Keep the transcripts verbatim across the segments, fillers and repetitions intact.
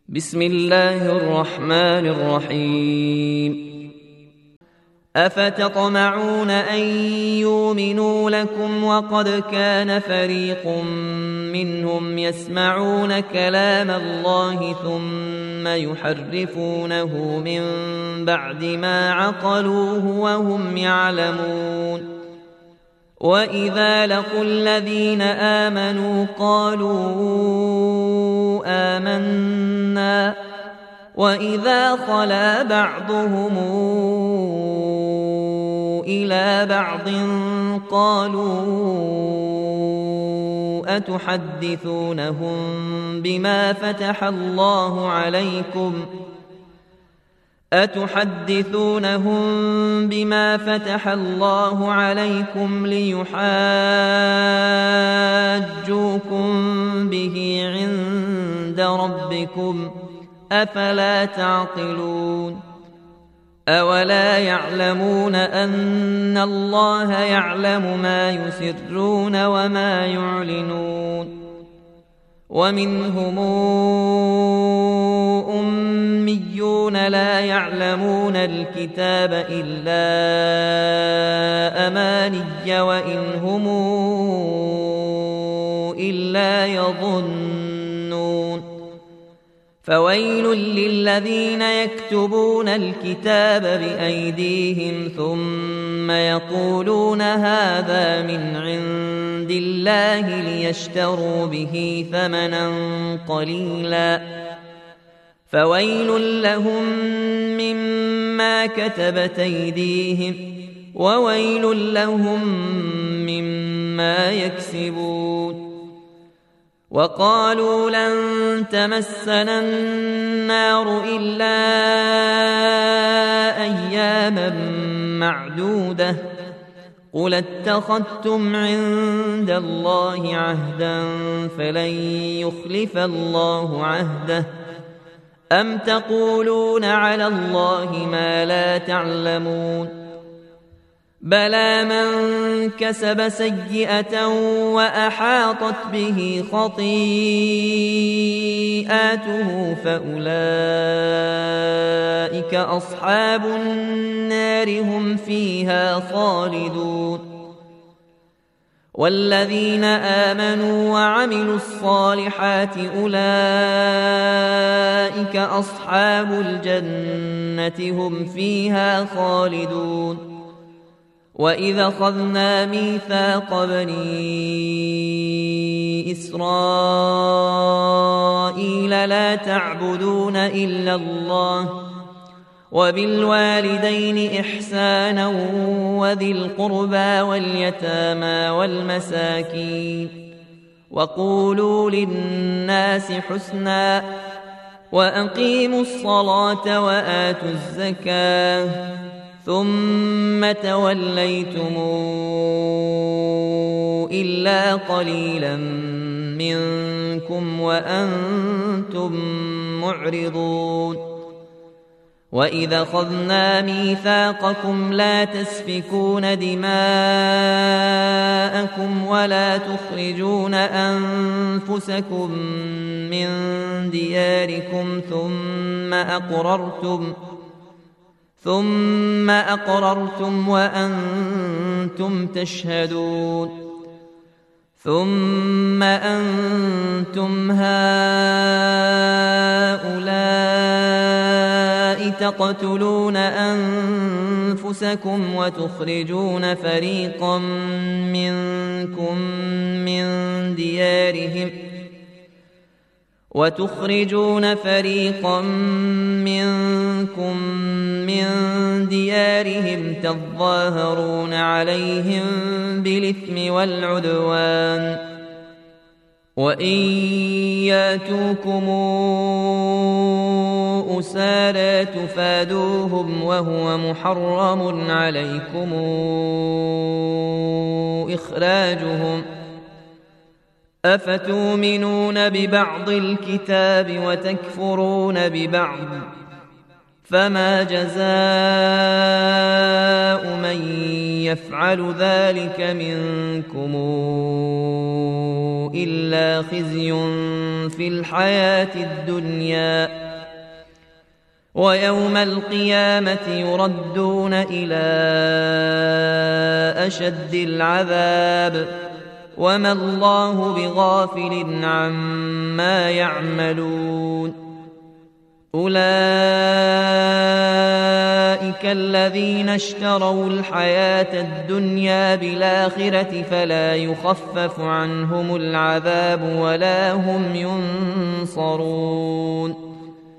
بسم الله الرحمن الرحيم أفتطمعون أن يؤمنوا لكم وقد كان فريق منهم يسمعون كلام الله ثم يحرفونه من بعد ما عقلوه وهم يعلمون وإذا لقوا الذين آمنوا قالوا آمنا وإذا خلا بعضهم إلى بعض قالوا أتحدثونهم بما فتح الله عليكم أتحدثونهم بما فتح الله عليكم ليحاجوكم به عند ربكم أفلا تعقلون أولا يعلمون أن الله يعلم ما يسرون وما يعلنون ومنهم أميون لا يعلمون الكتاب إلا أماني وإن هم إلا يظنون فويل للذين يكتبون الكتاب بأيديهم ثم يقولون هذا من عند الله ليشتروا به ثمنا قليلا فويل لهم مما كتبت أيديهم وويل لهم مما يكسبون وقالوا لن تمسنا النار إلا أياما معدودة قل اتخذتم عند الله عهدا فلن يخلف الله عهده أم تقولون على الله ما لا تعلمون بلى من كسب سيئة وأحاطت به خطيئاته فأولئك أصحاب النار هم فيها خالدون والذين آمنوا وعملوا الصالحات أولئك أصحاب الجنة هم فيها خالدون وإذا أخذنا ميثاق بني إسرائيل لا تعبدون إلا الله وبالوالدين إحسانا وذي القربى واليتامى والمساكين وقولوا للناس حسنا وأقيموا الصلاة وآتوا الزكاة ثم توليتم إلا قليلا منكم وأنتم معرضون وإذا أخذنا ميثاقكم لا تسفكون دماءكم ولا تخرجون أنفسكم من دياركم ثم أقررتم ثم أقررتم وأنتم تشهدون ثم أنتم هؤلاء تقتلون أنفسكم وتخرجون فريقا منكم من ديارهم وتخرجون فريقا منكم من ديارهم تظاهرون عليهم بالإثم والعدوان وإن ياتوكم أسارى تفادوهم وهو محرم عليكم إخراجهم أفتؤمنون ببعض الكتاب وتكفرون ببعض فما جزاء من يفعل ذلك منكم إلا خزي في الحياة الدنيا ويوم القيامة يردون إلى أشد العذاب وما الله بغافل عما يعملون أولئك الذين اشتروا الحياة الدنيا بالآخرة فلا يخفف عنهم العذاب ولا هم ينصرون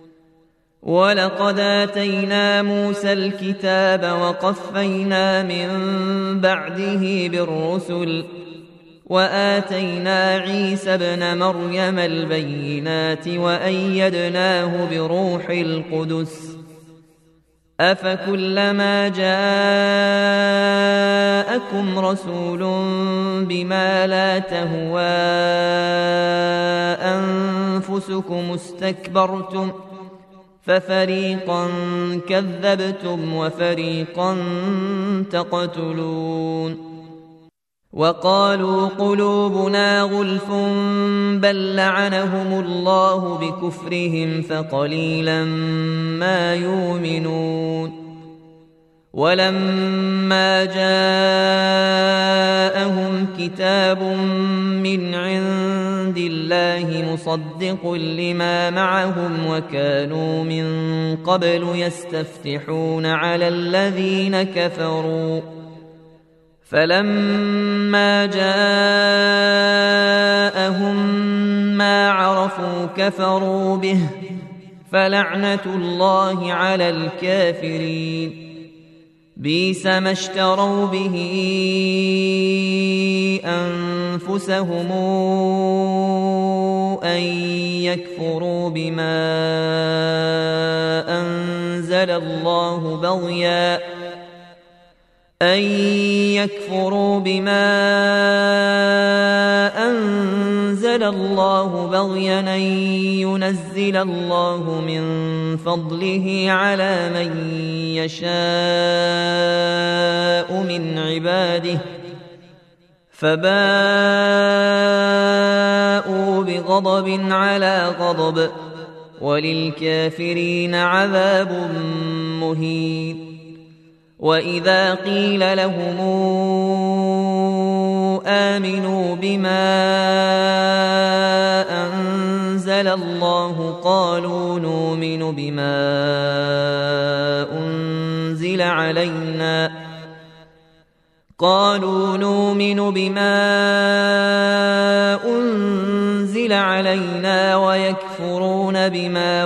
ولقد آتينا موسى الكتاب وقفينا من بعده بالرسل وآتينا عيسى ابن مريم البينات وأيدناه بروح القدس أفكلما جاءكم رسول بما لا تهوى أنفسكم استكبرتم ففريقا كذبتم وفريقا تقتلون وقالوا قلوبنا غلف بل لعنهم الله بكفرهم فقليلا ما يؤمنون ولما جاءهم كتاب من عند الله مصدق لما معهم وكانوا من قبل يستفتحون على الذين كفروا فلما جاءهم ما عرفوا كفروا به فلعنة الله على الكافرين بئس ما اشتروا به أنفسهم أن يكفروا بما أنزل الله بغيا أن يكفروا بما أنزل الله بغيا أن ينزل الله من فضله على من يشاء من عباده فباءوا بغضب على غضب وللكافرين عذاب مهين وإذا قيل لهم آمنوا بما أنزل الله قالوا نؤمن بما أنزل علينا قالوا نؤمن بما أنزل علينا ويكفرون بما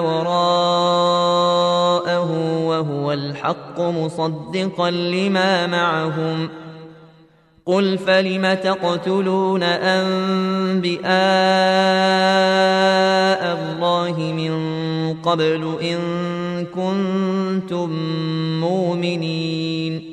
وراءه وهو الحق مصدقا لما معهم قل فلم تقتلون أنبياء الله من قبل إن كنتم مؤمنين